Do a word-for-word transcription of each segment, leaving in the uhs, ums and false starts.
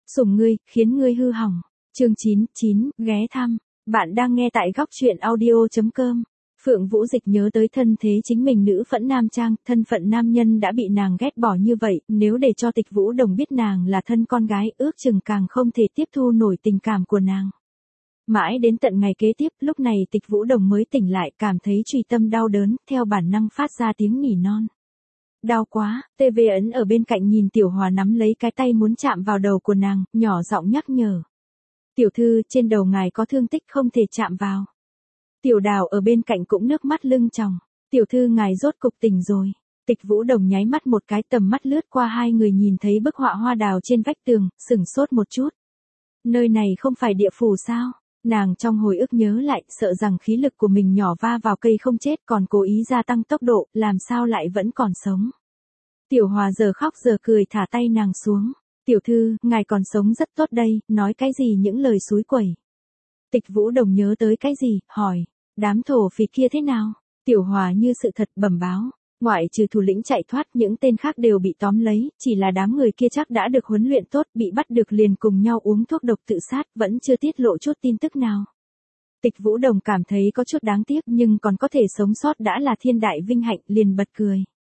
Sủng ngươi, khiến ngươi hư hỏng. Chương chín, chín, ghé thăm. Bạn đang nghe tại góc truyện audio chấm com. Phượng Vũ Dịch nhớ tới thân thế chính mình nữ phẫn nam trang, thân phận nam nhân đã bị nàng ghét bỏ như vậy, nếu để cho Tịch Vũ Đồng biết nàng là thân con gái, ước chừng càng không thể tiếp thu nổi tình cảm của nàng. Mãi đến tận ngày kế tiếp, lúc này Tịch Vũ Đồng mới tỉnh lại, cảm thấy truy tâm đau đớn, theo bản năng phát ra tiếng nỉ non. Đau quá, tê vê ấn ở bên cạnh nhìn Tiểu Hòa nắm lấy cái tay muốn chạm vào đầu của nàng, nhỏ giọng nhắc nhở. Tiểu thư, trên đầu ngài có thương tích không thể chạm vào. Tiểu Đào ở bên cạnh cũng nước mắt lưng tròng. Tiểu thư ngài rốt cục tỉnh rồi. Tịch Vũ Đồng nháy mắt một cái, tầm mắt lướt qua hai người nhìn thấy bức họa hoa đào trên vách tường, sửng sốt một chút. Nơi này không phải địa phủ sao? Nàng trong hồi ức nhớ lại, sợ rằng khí lực của mình nhỏ va vào cây không chết, còn cố ý gia tăng tốc độ, làm sao lại vẫn còn sống. Tiểu Hòa giờ khóc giờ cười thả tay nàng xuống. Tiểu thư, ngài còn sống rất tốt đây, nói cái gì những lời xúi quẩy. Tịch Vũ Đồng nhớ tới cái gì, hỏi, đám thổ phỉ kia thế nào? Tiểu Hòa như sự thật bẩm báo, ngoại trừ thủ lĩnh chạy thoát, những tên khác đều bị tóm lấy, chỉ là đám người kia chắc đã được huấn luyện tốt, bị bắt được liền cùng nhau uống thuốc độc tự sát, vẫn chưa tiết lộ chút tin tức nào. Tịch Vũ Đồng cảm thấy có chút đáng tiếc, nhưng còn có thể sống sót đã là thiên đại vinh hạnh, liền bật cười.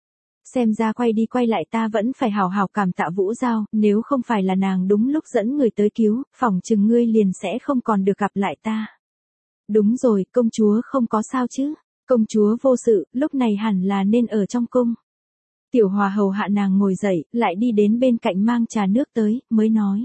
Xem ra quay đi quay lại ta vẫn phải hào hào cảm tạ Vũ Giao, nếu không phải là nàng đúng lúc dẫn người tới cứu, phỏng chừng ngươi liền sẽ không còn được gặp lại ta. Đúng rồi, công chúa không có sao chứ? Công chúa vô sự, lúc này hẳn là nên ở trong cung. Tiểu Hòa hầu hạ nàng ngồi dậy, lại đi đến bên cạnh mang trà nước tới, mới nói.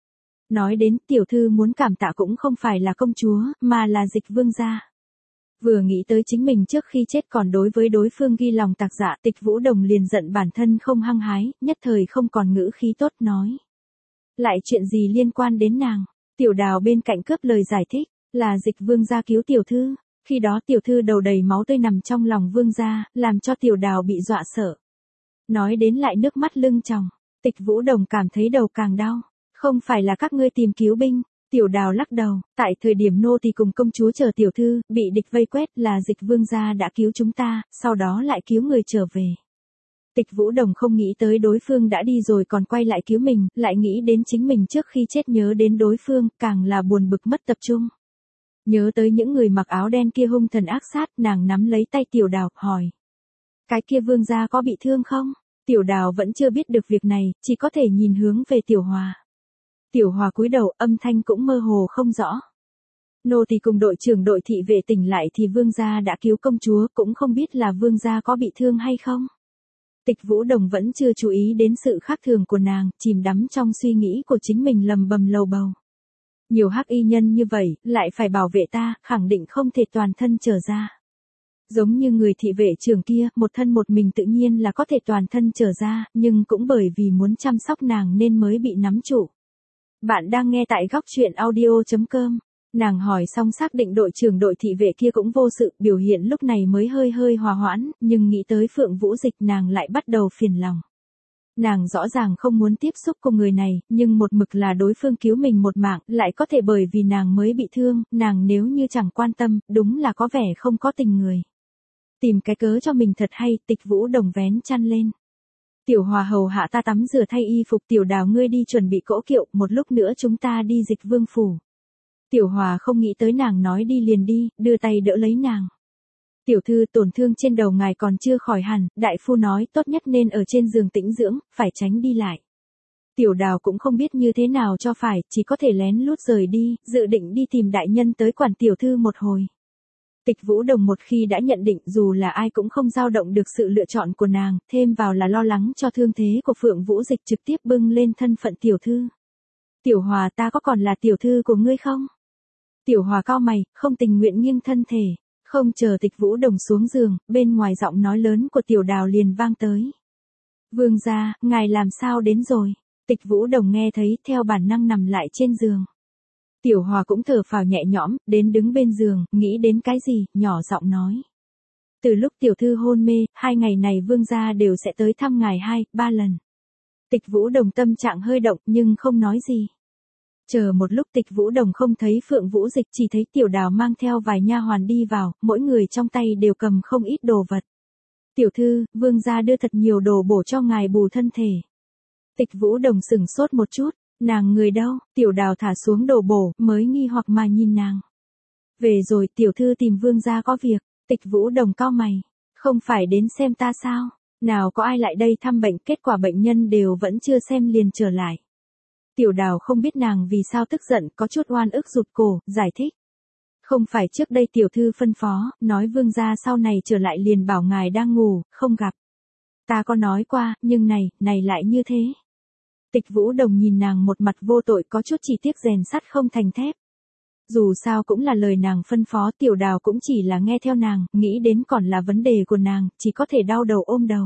Nói đến tiểu thư muốn cảm tạ cũng không phải là công chúa, mà là Dịch Vương gia. Vừa nghĩ tới chính mình trước khi chết còn đối với đối phương ghi lòng tạc dạ, Tịch Vũ Đồng liền giận bản thân không hăng hái, nhất thời không còn ngữ khí tốt nói. Lại chuyện gì liên quan đến nàng? Tiểu Đào bên cạnh cướp lời giải thích, là Dịch Vương gia cứu tiểu thư. Khi đó tiểu thư đầu đầy máu tươi nằm trong lòng vương gia, làm cho Tiểu Đào bị dọa sợ. Nói đến lại nước mắt lưng tròng, Tịch Vũ Đồng cảm thấy đầu càng đau. Không phải là các ngươi tìm cứu binh. Tiểu Đào lắc đầu, tại thời điểm nô tỳ cùng công chúa chờ tiểu thư, bị địch vây quét là Dịch Vương gia đã cứu chúng ta, sau đó lại cứu người trở về. Tịch Vũ Đồng không nghĩ tới đối phương đã đi rồi còn quay lại cứu mình, lại nghĩ đến chính mình trước khi chết nhớ đến đối phương, càng là buồn bực mất tập trung. Nhớ tới những người mặc áo đen kia hung thần ác sát, nàng nắm lấy tay Tiểu Đào, hỏi. Cái kia vương gia có bị thương không? Tiểu Đào vẫn chưa biết được việc này, chỉ có thể nhìn hướng về Tiểu Hòa. Tiểu Hòa cúi đầu, âm thanh cũng mơ hồ không rõ. Nô tỳ cùng đội trưởng đội thị vệ tỉnh lại thì vương gia đã cứu công chúa, cũng không biết là vương gia có bị thương hay không. Tịch Vũ Đồng vẫn chưa chú ý đến sự khác thường của nàng, chìm đắm trong suy nghĩ của chính mình lầm bầm lầu bầu. Nhiều hắc y nhân như vậy, lại phải bảo vệ ta, khẳng định không thể toàn thân trở ra. Giống như người thị vệ trưởng kia, một thân một mình tự nhiên là có thể toàn thân trở ra, nhưng cũng bởi vì muốn chăm sóc nàng nên mới bị nắm trụ. Bạn đang nghe tại góc truyện audio chấm com. Nàng hỏi xong xác định đội trưởng đội thị vệ kia cũng vô sự, biểu hiện lúc này mới hơi hơi hòa hoãn, nhưng nghĩ tới Phượng Vũ Dịch nàng lại bắt đầu phiền lòng. Nàng rõ ràng không muốn tiếp xúc cùng người này, nhưng một mực là đối phương cứu mình một mạng, lại có thể bởi vì nàng mới bị thương, nàng nếu như chẳng quan tâm, đúng là có vẻ không có tình người. Tìm cái cớ cho mình thật hay, Tịch Vũ Đồng vén chăn lên. Tiểu Hòa hầu hạ ta tắm rửa thay y phục, Tiểu Đào ngươi đi chuẩn bị cỗ kiệu, một lúc nữa chúng ta đi Dịch Vương phủ. Tiểu Hòa không nghĩ tới nàng nói đi liền đi, đưa tay đỡ lấy nàng. Tiểu thư, tổn thương trên đầu ngài còn chưa khỏi hẳn, đại phu nói tốt nhất nên ở trên giường tĩnh dưỡng, phải tránh đi lại. Tiểu Đào cũng không biết như thế nào cho phải, chỉ có thể lén lút rời đi, dự định đi tìm đại nhân tới quản tiểu thư một hồi. Tịch Vũ Đồng một khi đã nhận định dù là ai cũng không dao động được sự lựa chọn của nàng, thêm vào là lo lắng cho thương thế của Phượng Vũ Dịch trực tiếp bưng lên thân phận tiểu thư. Tiểu Hòa, ta có còn là tiểu thư của ngươi không? Tiểu Hòa cau mày, không tình nguyện nghiêng thân thể. Không chờ Tịch Vũ Đồng xuống giường, bên ngoài giọng nói lớn của Tiểu Đào liền vang tới. Vương gia, ngài làm sao đến rồi? Tịch Vũ Đồng nghe thấy, theo bản năng nằm lại trên giường. Tiểu Hòa cũng thở phào nhẹ nhõm, đến đứng bên giường, nghĩ đến cái gì, nhỏ giọng nói. Từ lúc tiểu thư hôn mê, hai ngày này vương gia đều sẽ tới thăm ngài hai, ba lần. Tịch Vũ Đồng tâm trạng hơi động nhưng không nói gì. Chờ một lúc Tịch Vũ Đồng không thấy Phượng Vũ Dịch, chỉ thấy Tiểu Đào mang theo vài nha hoàn đi vào, mỗi người trong tay đều cầm không ít đồ vật. Tiểu thư, vương gia đưa thật nhiều đồ bổ cho ngài bù thân thể. Tịch Vũ Đồng sửng sốt một chút, Nàng người đâu? Tiểu đào thả xuống đồ bổ, mới nghi hoặc mà nhìn nàng. Về rồi, tiểu thư tìm vương gia có việc. Tịch Vũ Đồng cau mày. Không phải đến xem ta sao? Nào có ai lại đây thăm bệnh, kết quả bệnh nhân đều vẫn chưa xem liền trở lại. Tiểu đào không biết nàng vì sao tức giận, có chút oan ức rụt cổ, giải thích. Không phải trước đây tiểu thư phân phó, nói vương gia sau này trở lại liền bảo ngài đang ngủ, không gặp. Ta có nói qua, nhưng này, này lại như thế. Tịch Vũ Đồng nhìn nàng một mặt vô tội, có chút chỉ tiếc rèn sắt không thành thép. Dù sao cũng là lời nàng phân phó, tiểu đào cũng chỉ là nghe theo nàng, nghĩ đến còn là vấn đề của nàng, chỉ có thể đau đầu ôm đầu.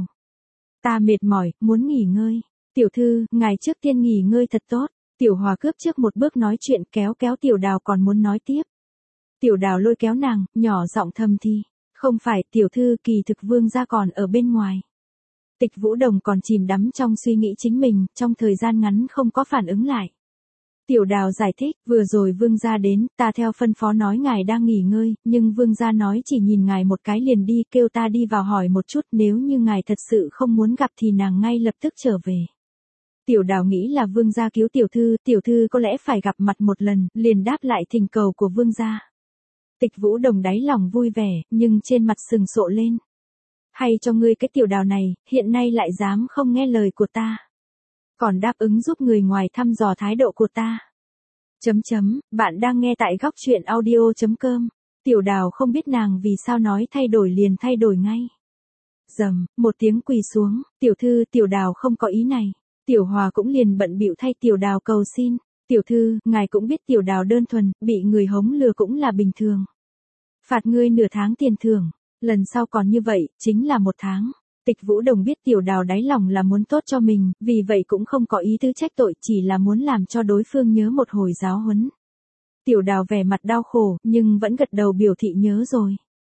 Ta mệt mỏi, muốn nghỉ ngơi. Tiểu thư, ngài trước tiên nghỉ ngơi thật tốt. Tiểu Hòa cướp trước một bước nói chuyện, kéo kéo tiểu đào còn muốn nói tiếp. Tiểu đào lôi kéo nàng, nhỏ giọng thầm thì. Không phải, tiểu thư, kỳ thực vương gia còn ở bên ngoài. Tịch Vũ Đồng còn chìm đắm trong suy nghĩ chính mình, trong thời gian ngắn không có phản ứng lại. Tiểu đào giải thích, vừa rồi vương gia đến, ta theo phân phó nói ngài đang nghỉ ngơi, nhưng vương gia nói chỉ nhìn ngài một cái liền đi, kêu ta đi vào hỏi một chút, nếu như ngài thật sự không muốn gặp thì nàng ngay lập tức trở về. Tiểu đào nghĩ là vương gia cứu tiểu thư, tiểu thư có lẽ phải gặp mặt một lần, liền đáp lại thỉnh cầu của vương gia. Tịch Vũ Đồng đáy lòng vui vẻ, nhưng trên mặt sừng sộ lên. Hay cho ngươi cái tiểu đào này, hiện nay lại dám không nghe lời của ta. Còn đáp ứng giúp người ngoài thăm dò thái độ của ta. Chấm chấm, bạn đang nghe tại góc truyện audio chấm com. Tiểu đào không biết nàng vì sao nói thay đổi liền thay đổi ngay. Dầm, một tiếng quỳ xuống, tiểu thư, tiểu đào không có ý này. Tiểu Hòa cũng liền bận bịu thay tiểu đào cầu xin. Tiểu thư, ngài cũng biết tiểu đào đơn thuần, bị người hống lừa cũng là bình thường. Phạt ngươi nửa tháng tiền thưởng, lần sau còn như vậy, chính là một tháng. Tịch Vũ Đồng biết tiểu đào đáy lòng là muốn tốt cho mình, vì vậy cũng không có ý tứ trách tội, chỉ là muốn làm cho đối phương nhớ một hồi giáo huấn. Tiểu đào vẻ mặt đau khổ, nhưng vẫn gật đầu biểu thị nhớ rồi.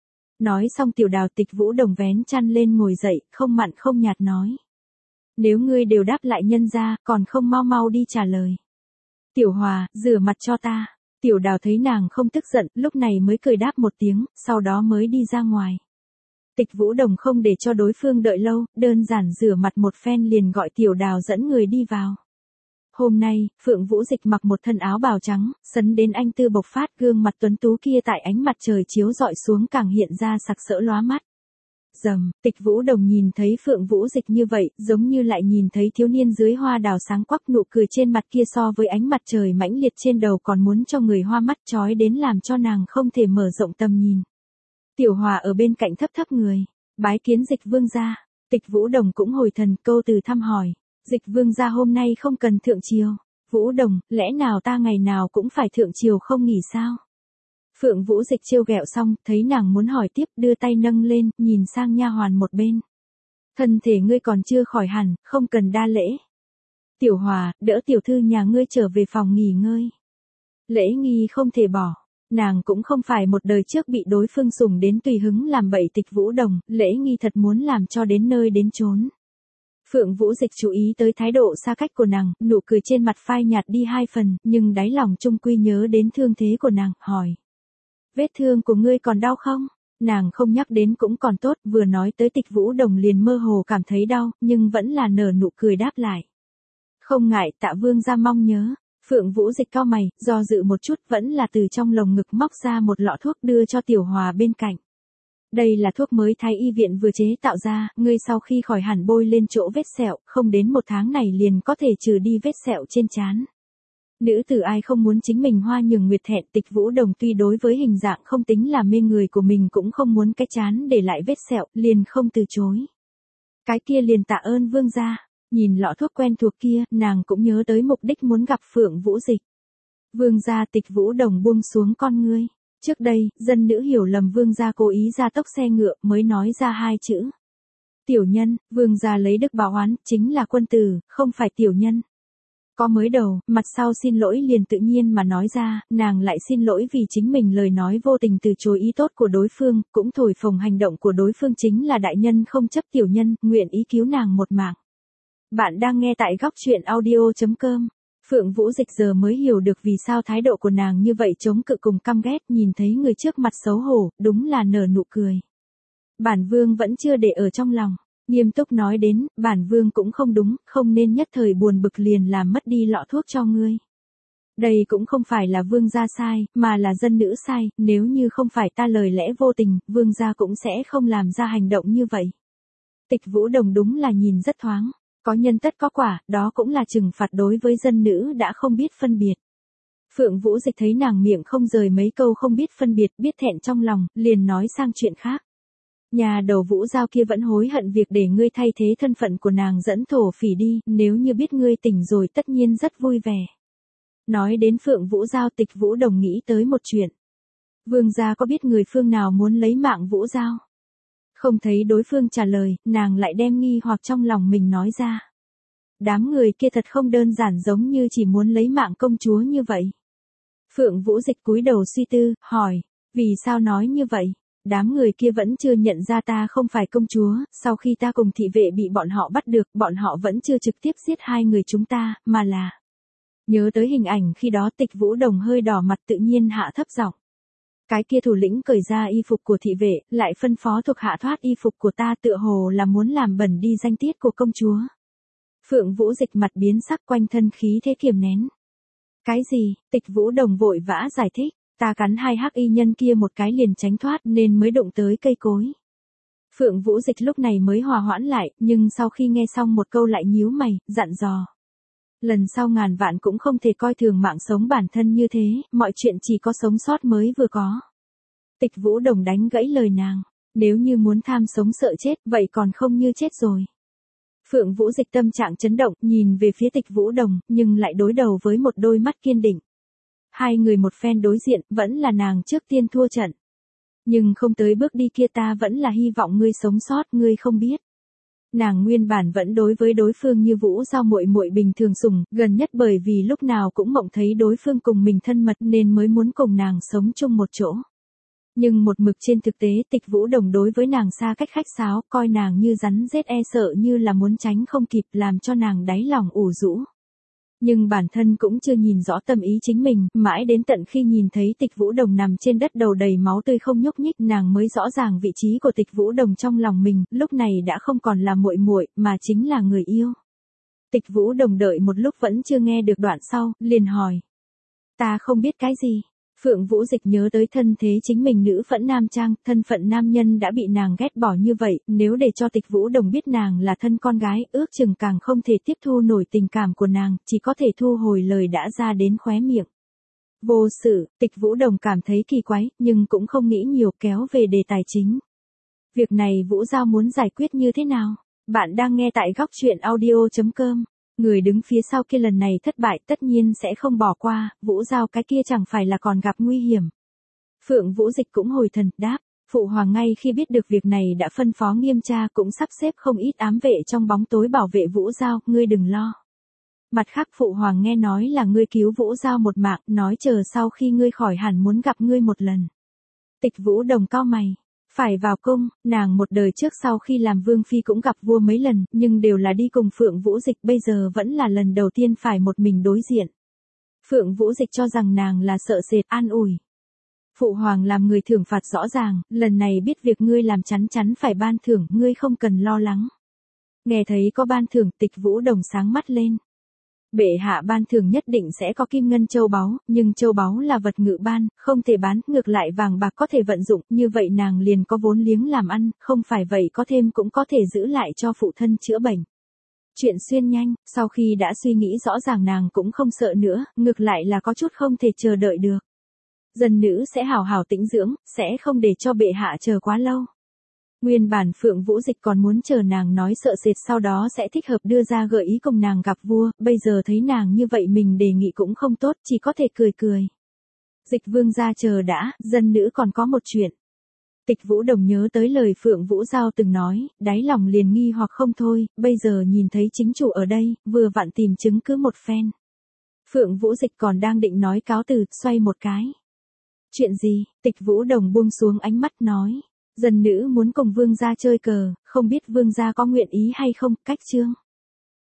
Nói xong tiểu đào Tịch Vũ Đồng vén chăn lên ngồi dậy, không mặn không nhạt nói. Nếu ngươi đều đáp lại nhân ra, còn không mau mau đi trả lời. Tiểu Hòa, rửa mặt cho ta. Tiểu đào thấy nàng không tức giận, lúc này mới cười đáp một tiếng, sau đó mới đi ra ngoài. Tịch Vũ Đồng không để cho đối phương đợi lâu, đơn giản rửa mặt một phen liền gọi tiểu đào dẫn người đi vào. Hôm nay, Phượng Vũ Dịch mặc một thân áo bào trắng, sấn đến anh tư bộc phát, gương mặt tuấn tú kia tại ánh mặt trời chiếu rọi xuống càng hiện ra sặc sỡ lóa mắt. Dầm, Tịch Vũ Đồng nhìn thấy Phượng Vũ Dịch như vậy, giống như lại nhìn thấy thiếu niên dưới hoa đào sáng quắc, nụ cười trên mặt kia so với ánh mặt trời mãnh liệt trên đầu còn muốn cho người hoa mắt chói đến làm cho nàng không thể mở rộng tầm nhìn. Tiểu Hòa ở bên cạnh thấp thấp người, bái kiến Dịch vương gia. Tịch Vũ Đồng cũng hồi thần, câu từ thăm hỏi. Dịch vương gia hôm nay không cần thượng triều. Vũ Đồng, lẽ nào ta ngày nào cũng phải thượng triều không nghỉ sao? Phượng Vũ Dịch trêu ghẹo xong, thấy nàng muốn hỏi tiếp, đưa tay nâng lên, nhìn sang nha hoàn một bên. Thân thể ngươi còn chưa khỏi hẳn, không cần đa lễ. Tiểu Hòa, đỡ tiểu thư nhà ngươi trở về phòng nghỉ ngơi. Lễ nghi không thể bỏ. Nàng cũng không phải một đời trước bị đối phương sủng đến tùy hứng làm bậy. Tịch Vũ Đồng, lễ nghi thật muốn làm cho đến nơi đến chốn. Phượng Vũ Dịch chú ý tới thái độ xa cách của nàng, nụ cười trên mặt phai nhạt đi hai phần, nhưng đáy lòng trung quy nhớ đến thương thế của nàng, hỏi. Vết thương của ngươi còn đau không? Nàng không nhắc đến cũng còn tốt, vừa nói tới Tịch Vũ Đồng liền mơ hồ cảm thấy đau, nhưng vẫn là nở nụ cười đáp lại. Không ngại, tạ vương gia mong nhớ. Phượng Vũ Dịch cau mày, do dự một chút, vẫn là từ trong lồng ngực móc ra một lọ thuốc đưa cho Tiểu Hòa bên cạnh. Đây là thuốc mới Thái y viện vừa chế tạo ra, ngươi sau khi khỏi hẳn bôi lên chỗ vết sẹo, không đến một tháng này liền có thể trừ đi vết sẹo trên trán. Nữ tử ai không muốn chính mình hoa nhường nguyệt thẹn. Tịch Vũ Đồng tuy đối với hình dạng không tính là mê người của mình cũng không muốn cái trán để lại vết sẹo, liền không từ chối. Cái kia liền tạ ơn vương gia. Nhìn lọ thuốc quen thuộc kia, nàng cũng nhớ tới mục đích muốn gặp Phượng Vũ Dịch. Vương gia. Tịch Vũ Đồng buông xuống con ngươi. Trước đây, dân nữ hiểu lầm vương gia cố ý ra tốc xe ngựa mới nói ra hai chữ. Tiểu nhân, vương gia lấy đức báo oán, chính là quân tử, không phải tiểu nhân. Có mới đầu, mặt sau xin lỗi liền tự nhiên mà nói ra, nàng lại xin lỗi vì chính mình lời nói vô tình từ chối ý tốt của đối phương, cũng thổi phồng hành động của đối phương chính là đại nhân không chấp tiểu nhân, nguyện ý cứu nàng một mạng. Bạn đang nghe tại góc truyện audio chấm com. Phượng Vũ Dịch giờ mới hiểu được vì sao thái độ của nàng như vậy chống cự cùng căm ghét, nhìn thấy người trước mặt xấu hổ, đúng là nở nụ cười. Bản vương vẫn chưa để ở trong lòng. Nghiêm túc nói đến, bản vương cũng không đúng, không nên nhất thời buồn bực liền làm mất đi lọ thuốc cho ngươi. Đây cũng không phải là vương gia sai, mà là dân nữ sai, nếu như không phải ta lời lẽ vô tình, vương gia cũng sẽ không làm ra hành động như vậy. Tịch Vũ Đồng đúng là nhìn rất thoáng, có nhân tất có quả, đó cũng là trừng phạt đối với dân nữ đã không biết phân biệt. Phượng Vũ Dịch thấy nàng miệng không rời mấy câu không biết phân biệt, biết thẹn trong lòng, liền nói sang chuyện khác. Nhà đầu Vũ Giao kia vẫn hối hận việc để ngươi thay thế thân phận của nàng dẫn thổ phỉ đi, nếu như biết ngươi tỉnh rồi tất nhiên rất vui vẻ. Nói đến Phượng Vũ Giao, Tịch Vũ Đồng nghĩ tới một chuyện. Vương gia có biết người phương nào muốn lấy mạng Vũ Giao? Không thấy đối phương trả lời, nàng lại đem nghi hoặc trong lòng mình nói ra. Đám người kia thật không đơn giản giống như chỉ muốn lấy mạng công chúa như vậy. Phượng Vũ Dịch cúi đầu suy tư, hỏi, vì sao nói như vậy? Đám người kia vẫn chưa nhận ra ta không phải công chúa, sau khi ta cùng thị vệ bị bọn họ bắt được, bọn họ vẫn chưa trực tiếp giết hai người chúng ta, mà là... Nhớ tới hình ảnh khi đó Tịch Vũ Đồng hơi đỏ mặt tự nhiên hạ thấp giọng. Cái kia thủ lĩnh cởi ra y phục của thị vệ, lại phân phó thuộc hạ thoát y phục của ta tựa hồ là muốn làm bẩn đi danh tiết của công chúa. Phượng Vũ Dịch mặt biến sắc quanh thân khí thế kiềm nén. Cái gì? Tịch Vũ Đồng vội vã giải thích, ta cắn hai hắc y nhân kia một cái liền tránh thoát nên mới đụng tới cây cối. Phượng Vũ Dịch lúc này mới hòa hoãn lại, nhưng sau khi nghe xong một câu lại nhíu mày, dặn dò. Lần sau ngàn vạn cũng không thể coi thường mạng sống bản thân như thế, mọi chuyện chỉ có sống sót mới vừa có. Tịch Vũ Đồng đánh gãy lời nàng, nếu như muốn tham sống sợ chết, vậy còn không như chết rồi. Phượng Vũ Dịch tâm trạng chấn động, nhìn về phía Tịch Vũ Đồng, nhưng lại đối đầu với một đôi mắt kiên định. Hai người một phen đối diện, vẫn là nàng trước tiên thua trận. Nhưng không tới bước đi kia ta vẫn là hy vọng ngươi sống sót, ngươi không biết. Nàng nguyên bản vẫn đối với đối phương như Vũ Giao muội muội bình thường sủng, gần nhất bởi vì lúc nào cũng mộng thấy đối phương cùng mình thân mật nên mới muốn cùng nàng sống chung một chỗ. Nhưng một mực trên thực tế Tịch Vũ Đồng đối với nàng xa cách khách sáo, coi nàng như rắn rết e sợ như là muốn tránh không kịp làm cho nàng đáy lòng ủ rũ. Nhưng bản thân cũng chưa nhìn rõ tâm ý chính mình, mãi đến tận khi nhìn thấy Tịch Vũ Đồng nằm trên đất đầu đầy máu tươi không nhúc nhích, nàng mới rõ ràng vị trí của Tịch Vũ Đồng trong lòng mình, lúc này đã không còn là muội muội, mà chính là người yêu. Tịch Vũ Đồng đợi một lúc vẫn chưa nghe được đoạn sau, liền hỏi. Ta không biết cái gì. Phượng Vũ Dịch nhớ tới thân thế chính mình nữ phẫn nam trang, thân phận nam nhân đã bị nàng ghét bỏ như vậy, nếu để cho Tịch Vũ Đồng biết nàng là thân con gái, ước chừng càng không thể tiếp thu nổi tình cảm của nàng, chỉ có thể thu hồi lời đã ra đến khóe miệng. Vô sự, Tịch Vũ Đồng cảm thấy kỳ quái, nhưng cũng không nghĩ nhiều, kéo về đề tài chính. Việc này Vũ Giao muốn giải quyết như thế nào? Bạn đang nghe tại góc truyện audio chấm com. Người đứng phía sau kia lần này thất bại tất nhiên sẽ không bỏ qua, Vũ Giao cái kia chẳng phải là còn gặp nguy hiểm. Phượng Vũ Dịch cũng hồi thần, đáp, Phụ Hoàng ngay khi biết được việc này đã phân phó nghiêm tra cũng sắp xếp không ít ám vệ trong bóng tối bảo vệ Vũ Giao, ngươi đừng lo. Mặt khác Phụ Hoàng nghe nói là ngươi cứu Vũ Giao một mạng, nói chờ sau khi ngươi khỏi hẳn muốn gặp ngươi một lần. Tịch Vũ Đồng cau mày. Phải vào cung, nàng một đời trước sau khi làm vương phi cũng gặp vua mấy lần, nhưng đều là đi cùng Phượng Vũ Dịch, bây giờ vẫn là lần đầu tiên phải một mình đối diện. Phượng Vũ Dịch cho rằng nàng là sợ sệt, an ủi. Phụ Hoàng làm người thưởng phạt rõ ràng, lần này biết việc ngươi làm chắn chắn phải ban thưởng, ngươi không cần lo lắng. Nghe thấy có ban thưởng, Tịch Vũ Đồng sáng mắt lên. Bệ hạ ban thưởng nhất định sẽ có kim ngân châu báu, nhưng châu báu là vật ngự ban, không thể bán, ngược lại vàng bạc có thể vận dụng, như vậy nàng liền có vốn liếng làm ăn, không phải vậy có thêm cũng có thể giữ lại cho phụ thân chữa bệnh. Chuyện xuyên nhanh, sau khi đã suy nghĩ rõ ràng nàng cũng không sợ nữa, ngược lại là có chút không thể chờ đợi được. Dân nữ sẽ hảo hảo tĩnh dưỡng, sẽ không để cho bệ hạ chờ quá lâu. Nguyên bản Phượng Vũ Dịch còn muốn chờ nàng nói sợ sệt sau đó sẽ thích hợp đưa ra gợi ý cùng nàng gặp vua, bây giờ thấy nàng như vậy mình đề nghị cũng không tốt, chỉ có thể cười cười. Dịch vương gia chờ đã, dân nữ còn có một chuyện. Tịch Vũ Đồng nhớ tới lời Phượng Vũ Giao từng nói, đáy lòng liền nghi hoặc không thôi, bây giờ nhìn thấy chính chủ ở đây, vừa vặn tìm chứng cứ một phen. Phượng Vũ Dịch còn đang định nói cáo từ, xoay một cái. Chuyện gì? Tịch Vũ Đồng buông xuống ánh mắt nói. Dân nữ muốn cùng vương gia chơi cờ, không biết vương gia có nguyện ý hay không, cách chương.